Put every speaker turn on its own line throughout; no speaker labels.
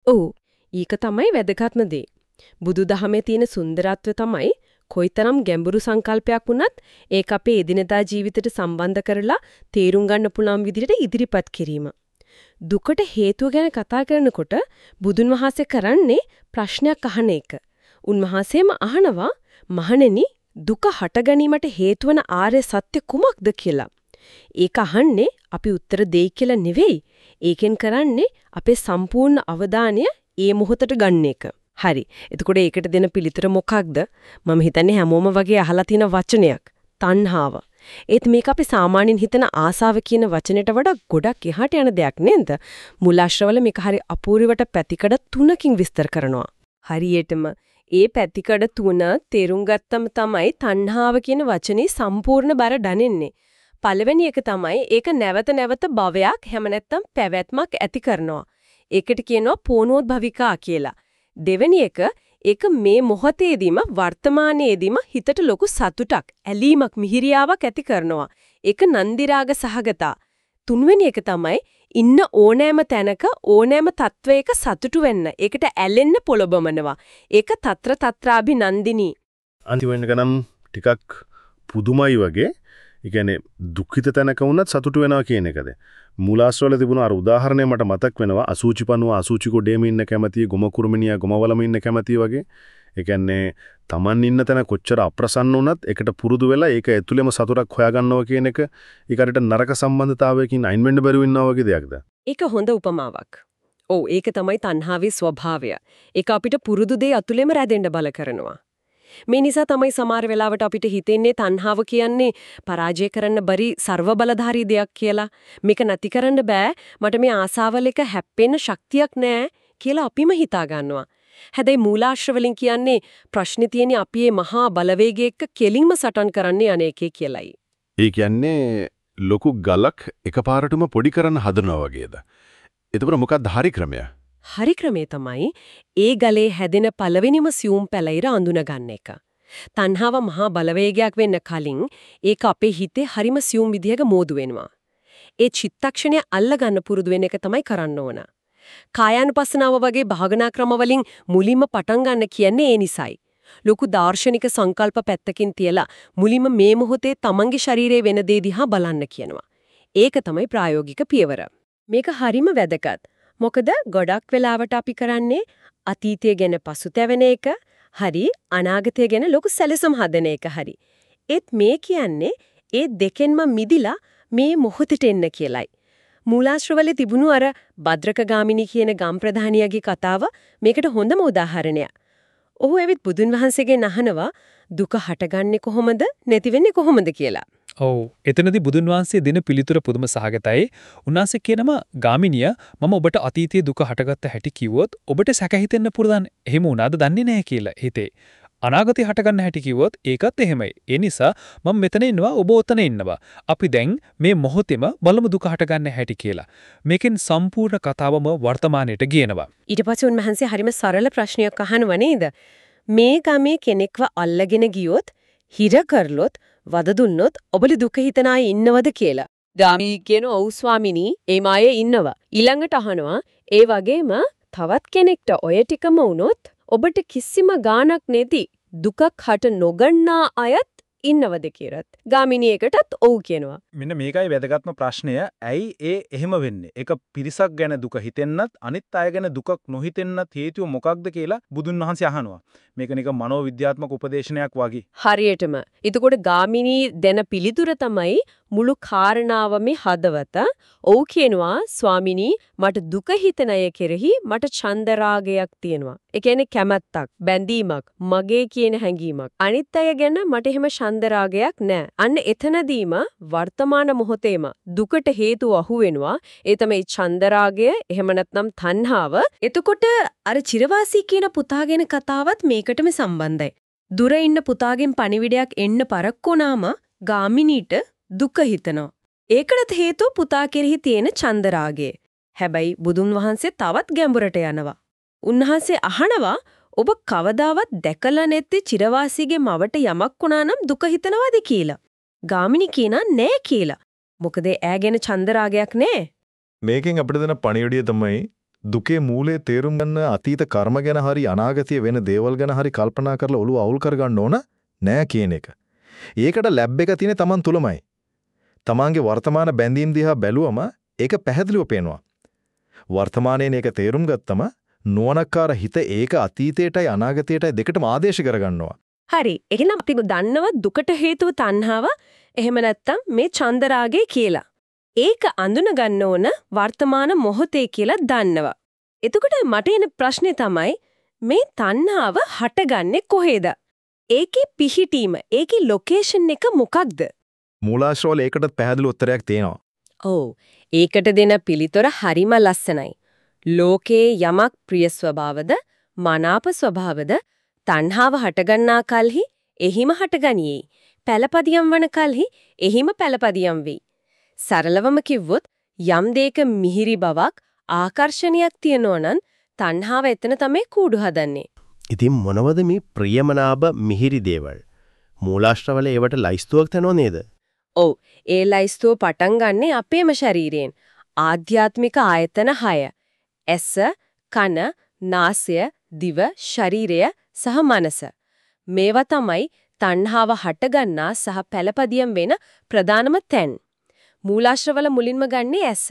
ඔව්. ඊක තමයි වැදගත්ම දේ. බුදුදහමේ තියෙන සුන්දරත්වය තමයි කොයිතරම් ගැඹුරු සංකල්පයක් වුණත් ඒක අපේ එදිනදා ජීවිතයට සම්බන්ධ කරලා තේරුම් ගන්න පුළුවන් විදිහට ඉදිරිපත් කිරීම. දුකට හේතුව ගැන කතා කරනකොට බුදුන් වහන්සේ කරන්නේ ප්‍රශ්නයක් අහන එක. උන්වහන්සේම අහනවා මහණෙනි දුක හට ගැනීමට හේතු වන ආර්ය සත්‍ය කුමක්ද කියලා. ඒක අහන්නේ අපි උත්තර දෙයි කියලා නෙවෙයි. ඒකෙන් කරන්නේ අපේ සම්පූර්ණ අවධානය ඒ මොහොතට ගන්න එක. හරි. එතකොට ඒකට දෙන පිළිතුර මොකක්ද? මම හිතන්නේ හැමෝම වගේ අහලා තියෙන වචනයක්. තණ්හාව. ඒත් මේක අපි සාමාන්‍යයෙන් හිතන ආසාව කියන වචනෙට වඩා ගොඩක් එහාට යන දෙයක් නේද? මුලාශ්‍රවල මේක හරි අපූර්වට පැතිකඩ 3කින් විස්තර කරනවා. හරියටම ඒ පැතිකඩ 3 තේරුම් ගත්තම තමයි තණ්හාව කියන වචනේ සම්පූර්ණ බර දැනෙන්නේ. පළවෙනි එක තමයි ඒක නැවත නැවත භවයක් හැම නැත්තම් පැවැත්මක් ඇති කරනවා. ඒකට කියනවා පෝනෝද්භවිකා කියලා. දෙවෙනි එක ඒක මේ මොහොතේදීම වර්තමානයේදීම හිතට ලොකු සතුටක්, ඇලීමක්, මිහිරියාවක් ඇති කරනවා. ඒක නන්දිරාග සහගතා. තුන්වෙනි එක තමයි ඉන්න ඕනෑම තැනක ඕනෑම තත්වයක සතුටු වෙන්න. ඒකට ඇලෙන්න පොළඹවනවා. ඒක తත්‍ර తත්‍රාභිනන්දිනී.
අන්තිමට ගනම් ටිකක් පුදුමයි වගේ. ඒ කියන්නේ දුක්ඛිත තැනක වුණත් සතුටු වෙනවා කියන එකද. මූලාශ්‍රවල තිබුණ අර උදාහරණය මට මතක් වෙනවා. අසුචි පණුව අසුචි කොඩේම ඉන්න කැමතියි, ගොම කුරුමිනියා ගොමවලම ඉන්න කැමතියි වගේ. ඒ කියන්නේ Taman ඉන්න තැන කොච්චර අප්‍රසන්න වුණත් ඒකට පුරුදු වෙලා ඒක ඇතුළෙම සතුටක් හොයාගන්නවා කියන එක ඒකට නරක සම්බන්ධතාවයකින් අයින් වෙන්න බැරි වෙනවා වගේ දෙයක්ද?
ඒක හොඳ උපමාවක්. ඔව් ඒක තමයි තණ්හාවේ ස්වභාවය. ඒක අපිට පුරුදු දේ ඇතුළෙම රැඳෙන්න බල කරනවා. මේ නිසා තමයි සමහර වෙලාවට අපිට හිතෙන්නේ තණ්හාව කියන්නේ පරාජය කරන්න බැරි ਸਰව බලධාරී දෙයක් කියලා. මේක නැති කරන්න බෑ. මට මේ ආසාවල එක හැප්පෙන්න ශක්තියක් නෑ කියලා අපිම හිතා ගන්නවා. හැබැයි මූලාශ්‍රවලින් කියන්නේ ප්‍රශ්නේ තියෙන්නේ අපි මේ මහා බලවේගය එක්ක කෙලින්ම සටන් කරන්නේ අනේකේ කියලයි.
ඒ කියන්නේ ලොකු ගලක් එකපාරටම පොඩි කරන්න හදනවා වගේද? එතකොට මොකක්ද හරි ක්‍රමය?
හරි ක්‍රමේ තමයි ඒ ගලේ හැදෙන පළවෙනිම සියුම් පැලිර අඳුන ගන්න එක. තණ්හාව මහා බලවේගයක් වෙන්න කලින් ඒක අපේ හිතේ හරිම සියුම් විදිහක මෝදු වෙනවා. ඒ චිත්තක්ෂණය අල්ල ගන්න පුරුදු වෙන එක තමයි කරන්න ඕන. කායानुපස්සනාව වගේ භාගනා ක්‍රම වලින් මුලින්ම පටන් ගන්න කියන්නේ ඒ නිසයි. ලොකු දාර්ශනික සංකල්ප පැත්තකින් තියලා මුලින්ම මේ මොහොතේ තමන්ගේ ශරීරයේ වෙන දේ දිහා බලන්න කියනවා. ඒක තමයි ප්‍රායෝගික පියවර. මේක හරිම වැදගත්. මොකද ගොඩක් වෙලාවට අපි කරන්නේ අතීතය ගැන පසුතැවෙන එක හරි අනාගතය ගැන ලොකු සැලසුම් හදන එක හරි. ඒත් මේ කියන්නේ ඒ දෙකෙන්ම මිදිලා මේ මොහොතට එන්න කියලයි. මූලාශ්‍රවලේ තිබුණු අර භද්‍රකගාමිනී කියන ගම් ප්‍රධානියගේ කතාව මේකට හොඳම උදාහරණයක්. ඔහු ඇවිත් බුදුන් වහන්සේගෙන් අහනවා දුක හටගන්නේ කොහොමද නැති වෙන්නේ කොහොමද කියලා.
ඔව් එතනදී බුදුන් වහන්සේ දෙන පිළිතුර පුදුම සහගතයි. උන්වහන්සේ කියනවා ගාමිනිය මම ඔබට අතීතයේ දුක හටගත්ත හැටි කිව්වොත් ඔබට සැක හිතෙන්න පුරුදන්. එහෙම වුණාද දන්නේ නැහැ කියලා හිතේ. අනාගතේ හටගන්න හැටි කිව්වොත් ඒකත් එහෙමයි. ඒ නිසා මම මෙතන ඉන්නවා ඔබ ඔතන ඉන්නවා. අපි දැන් මේ මොහොතේම බලමු දුක හටගන්න හැටි කියලා. මේකෙන් සම්පූර්ණ කතාවම වර්තමානයට ගේනවා.
ඊට පස්සේ උන්වහන්සේ හරිම සරල ප්‍රශ්නයක් අහනවා නේද? මේ ගමේ කෙනෙක්ව අල්ලගෙන ගියොත් හිර කරලොත් වද දුන්නොත් ඔබලි දුක හිතන අය ඉන්නවද කියලා. ගාමී කියන ඔව් ස්වාමිනී ඒ මායේ ඉන්නවා. ඊළඟට අහනවා ඒ වගේම තවත් කෙනෙක්ට ඔය ටිකම වුණොත් ඔබට කිසිම ගාණක් නැති දුකක් හට නොගන්නා අයත් ඉන්නවද කියරත්. ගාමිණී එකටත් ඔව් කියනවා.
මෙන්න මේකයි වැදගත්ම ප්‍රශ්නය. ඇයි ඒ එහෙම වෙන්නේ? ඒක පිරිසක් ගැන දුක හිතෙන්නත් අනිත් අය ගැන දුකක් නොහිතෙන්නත් හේතුව මොකක්ද කියලා බුදුන් වහන්සේ අහනවා. මේක නිකන් මනෝවිද්‍යාත්මක උපදේශනයක් වගේ.
හරියටම. එතකොට ගාමිණී දෙන පිළිතුර තමයි මුළු කාරණාවම හදවත. ඔව් කියනවා ස්වාමිනී මට දුක හිතන අය කෙරෙහි මට චන්දරාගයක් තියෙනවා. ඒ කියන්නේ කැමැත්තක්, බැඳීමක්, මගේ කියන හැඟීමක්. අනිත් අය ගැන මට එහෙම චන්දරාගයක් නැහැ. අන්න එතනදීම වර්තමාන මොහොතේම දුකට හේතුව අහුවෙනවා. ඒ තමයි චන්දරාගය, එහෙම නැත්නම් තණ්හාව. එතකොට අර චිරවාසී කියන පුතා ගැන කතාවත් මේකටම සම්බන්ධයි. දුර ඉන්න පුතාගෙන් පණිවිඩයක් එන්න පරක්කුණාම ගාමිණීට දුක හිතනවා. ඒකටත් හේතුව පුතා කෙරෙහි තියෙන චන්දරාගය. හැබැයි බුදුන් වහන්සේ තවත් ගැඹුරට යනවා. උන්වහන්සේ අහනවා ඔබ කවදාවත් දැකලා නැති චිරවාසීගේ මවට යමක් වුණා නම් දුක හිතනවද කියලා. ගාමිණී කියනා නෑ කියලා. මොකද ඈ ගැන චන්දරාගයක් නෑ.
මේකෙන් අපිට දෙන පණිවිඩය තමයි දුකේ මූලයේ තේරුම් ගන්න අතීත කර්ම ගැන හරි අනාගතයේ වෙන දේවල් ගැන හරි කල්පනා කරලා ඔළුව අවුල් කරගන්න ඕන නෑ කියන එක. ඒකට ලැබ් එක තියෙන්නේ Taman තුලමයි. Tamanගේ වර්තමාන බැඳීම් දිහා බැලුවම ඒක පැහැදිලිව පේනවා. වර්තමානයේ මේක තේරුම් ගත්තම නුවණක්කාර හිත ඒක අතීතයටයි අනාගතයටයි දෙකටම ආදේශ කරගන්නවා.
හරි. එහෙනම් අපි දන්නවා දුකට හේතුව තණ්හාව. එහෙම නැත්නම් මේ චන්දරාගය කියලා. ඒක අඳුන ගන්න ඕන වර්තමාන මොහොතේ කියලා දන්නවා. එතකොට මට එන ප්‍රශ්නේ තමයි මේ තණ්හාව හටගන්නේ කොහේද? ඒකේ පිහිටීම, ඒකේ ලොකේෂන් එක මොකක්ද?
මූලාශ්‍රවල ඒකටත් පැහැදිලි උත්තරයක් තියෙනවා.
ඔව්. ඒකට දෙන පිළිතුර හරිම ලස්සනයි. ලෝකේ යමක් ප්‍රිය ස්වභාවද, මනාප ස්වභාවද, තණ්හාව හටගන්නා කල්හි එහිම හටගනියේ. පළපදියම් වන කල්හි එහිම පළපදියම් වෙයි. සරලවම කිව්වොත් යම් දෙයක මිහිරි බවක්, ආකර්ෂණයක් තියෙනවා නම් තණ්හාව එතන තමයි කූඩු හදන්නේ.
ඉතින් මොනවද මේ ප්‍රියමනාප මිහිරි දේවල්? මූලාශ්‍රවල ඒවට ලයිස්තුවක් තනෝ නේද?
ඔව්. ඒ ලයිස්තුව පටන් ගන්නෙ අපේම ශරීරයෙන්. ආධ්‍යාත්මික ආයතන 6. ඇස, කන, නාසය, දිව, ශරීරය සහ මනස. මේවා තමයි තණ්හාව හටගන්නා සහ පළපදියම් වෙන ප්‍රධානම තැන්. මූලාශ්‍රවල මුලින්ම ගන්නේ ඇස.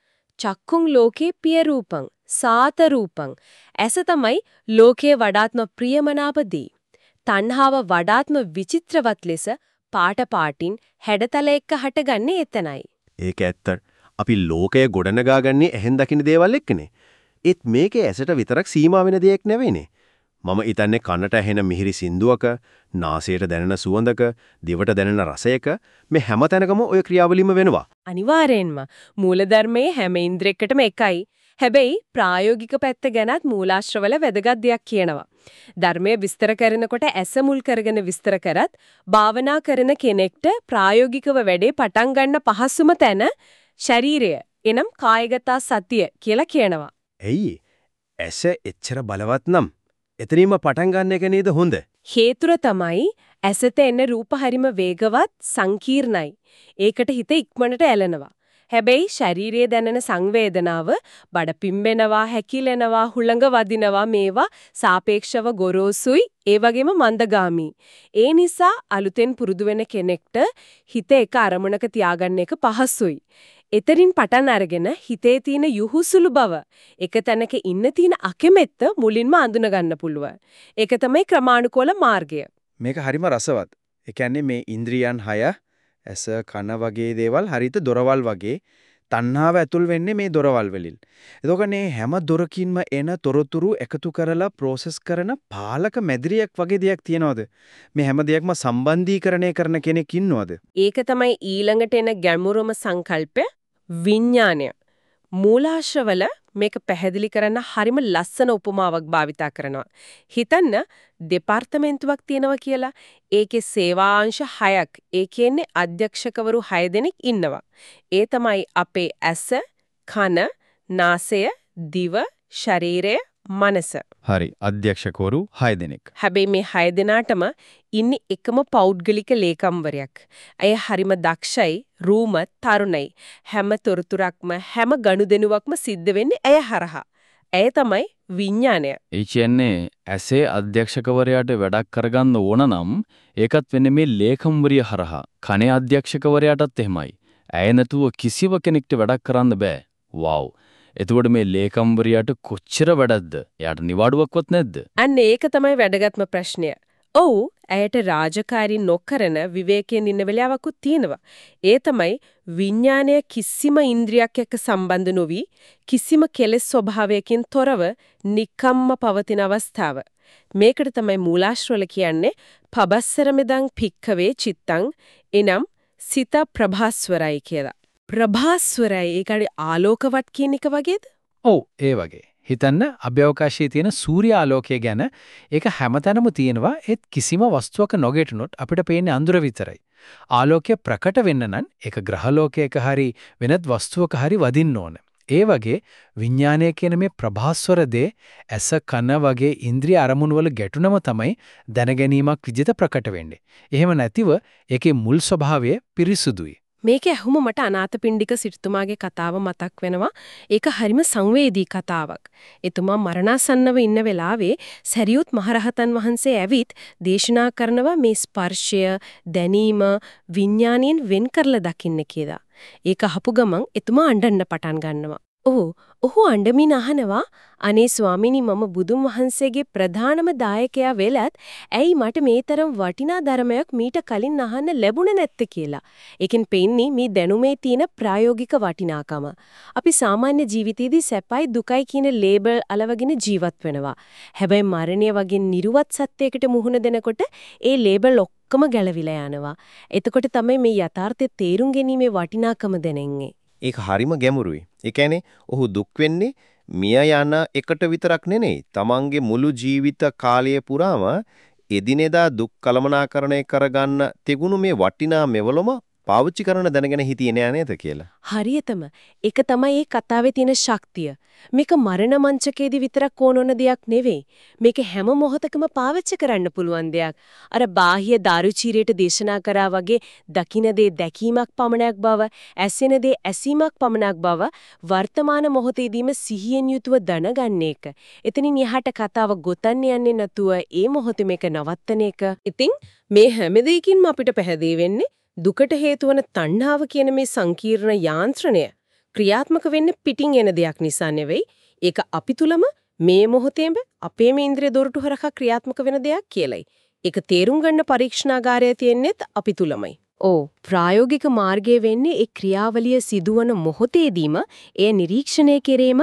චක්කුං ලෝකේ පිය රූපං, සාත රූපං. ඇස තමයි ලෝකයේ වඩාත්ම ප්‍රියමනාප දේ. තණ්හාව වඩාත්ම විචිත්‍රවත් ලෙස පාට පාටින් හැඩතල එක්ක හටගන්නේ එතනයි.
ඒක ඇත්ත. අපි ලෝකය ගොඩනගාගන්නේ ඇහෙන් දකින්න දේවල් එක්කනේ. ඒත් මේකේ ඇසට විතරක් සීමා වෙන දෙයක් නෙවෙයිනේ. මම හිතන්නේ කනට ඇහෙන මිහිරි සින්දුවක, නාසයට දැනෙන සුවඳක, දිවට දැනෙන රසයක මේ හැම තැනකම ওই ක්‍රියාවලියම වෙනවා.
අනිවාර්යෙන්ම මූලධර්මයේ හැම ඉන්ද්‍රියකටම එකයි. හැබැයි ප්‍රායෝගික පැත්ත ගැනත් මූලාශ්‍රවල වැදගත් දෙයක් කියනවා. ධර්මයේ විස්තර කරනකොට ඇස මුල් කරගෙන විස්තර කරත් භාවනා කරන කෙනෙක්ට ප්‍රායෝගිකව වැඩේ පටන් ගන්න පහසුම තැන ශරීරය එනම් කායගත සතිය කියලා කියනවා.
ඇයි? ඇස එච්චර බලවත් නම් එතනින්ම පටන් ගන්න එක නේද හොඳ?
හේතුව තමයි ඇසට එන රූප හරිම වේගවත් සංකීර්ණයි. ඒකට හිත ඉක්මනට ඇලෙනවා. හැබැයි ශරීරයේ දැනෙන සංවේදනාව බඩ පිම්බෙනවා, හැකිලෙනවා, හුළඟ වදිනවා මේවා සාපේක්ෂව ගොරෝසුයි, ඒ වගේම මන්දගාමී. ඒ නිසා අලුතෙන් පුරුදු වෙන කෙනෙක්ට හිත එක අරමුණක තියාගන්න එක පහසුයි. එතරින් පටන් අරගෙන හිතේ තියෙන යහුසුළු බව, එක තැනක ඉන්න තියෙන අකමැත්ත මුලින්ම අඳුන ගන්න පුළුවන්. ඒක තමයි ක්‍රමානුකූල මාර්ගය.
මේක හරිම රසවත්. ඒ කියන්නේ මේ ඉන්ද්‍රියන් 6 ඇස කන වගේ දේවල් හරිත දොරවල් වගේ තණ්හාව ඇතුල් වෙන්නේ මේ දොරවල් වලින්. එතකොට මේ හැම දොරකින්ම එන තොරතුරු එකතු කරලා ප්‍රොසෙස් කරන පාලක මැදිරියක් වගේ දෙයක් තියනවද? මේ හැම දෙයක්ම සම්බන්ධීකරණය කරන කෙනෙක් ඉන්නවද?
ඒක තමයි ඊළඟට එන ගැඹුරුම සංකල්පය විඥානය. මූලාශ්‍රවල මේක පැහැදිලි කරන්න හරිම ලස්සන උපමාවක් භාවිතා කරනවා. හිතන්න දෙපාර්තමේන්තුවක් තියෙනවා කියලා. ඒකේ සේවාංශ 6ක්. ඒ කියන්නේ අධ්‍යක්ෂකවරු 6 දෙනෙක් ඉන්නවා. ඒ තමයි අපේ ඇස, කන, නාසය, දිව, ශරීරය, මනස.
හරි. අධ්‍යක්ෂකවරු 6 දෙනෙක්.
හැබැයි මේ 6 දෙනාටම ඉන්නේ එකම පෞද්ගලික ලේකම්වරයක්. අය හරිම දක්ෂයි, රූමත්, තරුණයි. හැම තොරතුරක්ම හැම ගනුදෙනුවක්ම සිද්ධ වෙන්නේ ඇය හරහා. ඇය තමයි විඥානය.
ඒ කියන්නේ ඇසේ අධ්‍යක්ෂකවරයාට වැඩක් කරගන්න ඕන නම් ඒකත් වෙන්නේ මේ ලේකම්වරිය හරහා. කනේ අධ්‍යක්ෂකවරයාටත් එහෙමයි. ඇය නැතුව කිසිව කෙනෙක්ට වැඩක් කරන්න බෑ. වව්. එතකොට මේ ලේකම්වරියට කොච්චර වැඩක්ද? එයාට නිවාඩුවක්වත් නැද්ද?
අන්න ඒක තමයි වැදගත්ම ප්‍රශ්නය. ඔව්, ඇයට රාජකාරී නොකරන විවේකයෙන් ඉන්න වෙලාවකුත් තියෙනවා. ඒ තමයි විඥානය කිසිම ඉන්ද්‍රියක් එක්ක සම්බන්ධ නොවි කිසිම කෙලෙස් ස්වභාවයකින් තොරව නිකම්ම පවතින අවස්ථාව. මේකට තමයි මූලාශ්‍රවල කියන්නේ පබස්සර මෙදං භික්ඛවේ චිත්තං එනම් සිත ප්‍රභාස්වරයි කියලා. ප්‍රභාස්වරයි ඒකයි ආලෝකවත් කියන එක වගේද?
ඔව් ඒ වගේ. හිතන්න අභ්‍යවකාශයේ තියෙන සූර්ය ආලෝකය ගැන ඒක හැමතැනම තියෙනවා. ඒත් කිසිම වස්තුවක නොගැටුනොත් අපිට පේන්නේ අඳුර විතරයි. ආලෝකය ප්‍රකට වෙන්න නම් ඒක ග්‍රහලෝකයක හරි වෙනත් වස්තුවක හරි වදින්න ඕන. ඒ වගේ විඥානය කියන මේ ප්‍රභාස්වර දේ ඇස කන වගේ ඉන්ද්‍රිය අරමුණු වල ගැටුනම තමයි දැනගැනීමක් විදිහට ප්‍රකට වෙන්නේ. එහෙම නැතිව ඒකේ මුල් ස්වභාවය පිරිසුදුයි.
මේක ඇහුම මට අනාථපිණ්ඩික සිටුතුමාගේ කතාව මතක් වෙනවා. ඒක හරිම සංවේදී කතාවක්. එතුමා මරණාසන්නව ඉන්න වෙලාවේ සරියුත් මහරහතන් වහන්සේ ඇවිත් දේශනා කරනවා මේ ස්පර්ශය, දැනීම, විඥාණයෙන් වෙන් කරලා දකින්න කියලා. ඒක අහපු ගමන් එතුමා අඬන්න පටන් ගන්නවා. ඔහු අඬමින් අහනවා අනේ ස්වාමීනි මම බුදුන් වහන්සේගේ ප්‍රධානම දායකයා වෙලත් ඇයි මට මේ තරම් වටිනා ධර්මයක් මීට කලින් අහන්න ලැබුණේ නැත්තේ කියලා. ඒකෙන් පෙන්නේ මේ දැනුමේ තියෙන ප්‍රායෝගික වටිනාකම. අපි සාමාන්‍ය ජීවිතයේදී සැපයි දුකයි කියන ලේබල් අලවගෙන ජීවත් වෙනවා. හැබැයි මරණය වගේ නිර්වත් සත්‍යයකට මුහුණ දෙනකොට ඒ ලේබල් ඔක්කොම ගැලවිලා යනවා. එතකොට තමයි මේ යථාර්ථය තේරුම් ගැනීමේ වටිනාකම දැනෙන්නේ.
ඒක හරිම ගැඹුරුයි. ඒ කියන්නේ ඔහු දුක් වෙන්නේ මිය යන එකට විතරක් නෙනෙයි. තමන්ගේ මුළු ජීවිත කාලය පුරාම එදිනෙදා දුක් කළමනාකරණය කරගන්න තිබුණු මේ වටිනා මෙවලම පාවිච්චි කරන දැනගෙන හිටියේ නෑ නේද කියලා.
හරියටම. ඒක තමයි මේ කතාවේ තියෙන ශක්තිය. මේක මරණ මංචකයේදී විතරක් ඕනෝන දෙයක් නෙවෙයි. මේක හැම මොහොතකම පාවිච්චි කරන්න පුළුවන් දෙයක්. අර බාහ්‍ය දාරුචීරයට දේශනා කරා වගේ දකින්න දේ දැකීමක් පමණක් බව, ඇසෙන දේ ඇසීමක් පමණක් බව වර්තමාන මොහොතේදීම සිහියෙන් යුතුව දැනගන්න එක. එතනින් එහාට කතාව ගොතන්න යන්නේ නැතුව ඒ මොහොතේ මේක නවත්තන එක. ඉතින් මේ හැම දෙයකින්ම අපිට පැහැදිලි වෙන්නේ දුකට හේතු වන තණ්හාව කියන මේ සංකීර්ණ යාන්ත්‍රණය ක්‍රියාත්මක වෙන්නේ පිටින් එන දෙයක් නිසා නෙවෙයි. ඒක අපි තුලම මේ මොහොතේම අපේම ඉන්ද්‍රිය දොරටු හරහා ක්‍රියාත්මක වෙන දෙයක් කියලයි. ඒක තේරුම් ගන්න පරීක්ෂණාගාරය තියෙන්නේත් අපි තුලමයි. ප්‍රායෝගික මාර්ගයේ වෙන්නේ ඒ ක්‍රියාවලිය සිදුවන මොහොතේදීම එය නිරීක්ෂණය කිරීම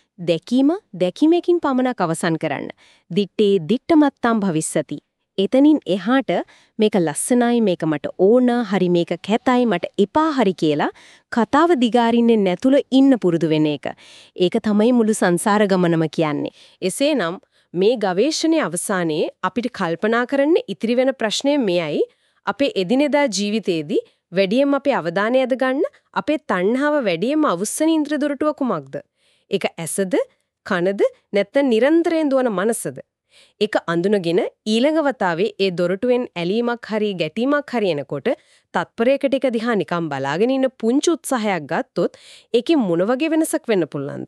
දැකීමකින් පමණක් අවසන් කරන්න. දිත්තේ දිත්තමත්තම් භවිස්සති. එතනින් එහාට මේක ලස්සනයි මේක මට ඕන හරි මේක කැතයි මට එපා හරි කියලා කතාව දිගාරින්නේ නැතුව ඉන්න පුරුදු වෙන එක. ඒක තමයි මුළු සංසාර ගමනම කියන්නේ. එසේනම් මේ ගවේෂණයේ අවසානයේ අපිට කල්පනා කරන්න ඉතිරි වෙන ප්‍රශ්නය මෙයයි අපේ එදිනෙදා ජීවිතයේදී වැඩියෙන් අපේ අවධානය යොද ගන්න අපේ තණ්හාව වැඩියෙන් අවුස්සන ඉන්ද්‍රිය දොරටුව කුමක්ද? ඒක ඇසද කනද නැත්නම් නිරන්තරයෙන් දුවන මනසද? ඒක අඳුනගෙන ඊළඟ වතාවේ ඒ දොරටුවෙන් ඇලීමක් හරි ගැටීමක් හරි එනකොට තත්පරයකට එක දිහා නිකන් බලාගෙන ඉන්න පුංචි උත්සාහයක් ගත්තොත් ඒකේ මොන වගේ වෙනසක් වෙන්න පුළුවන්ද?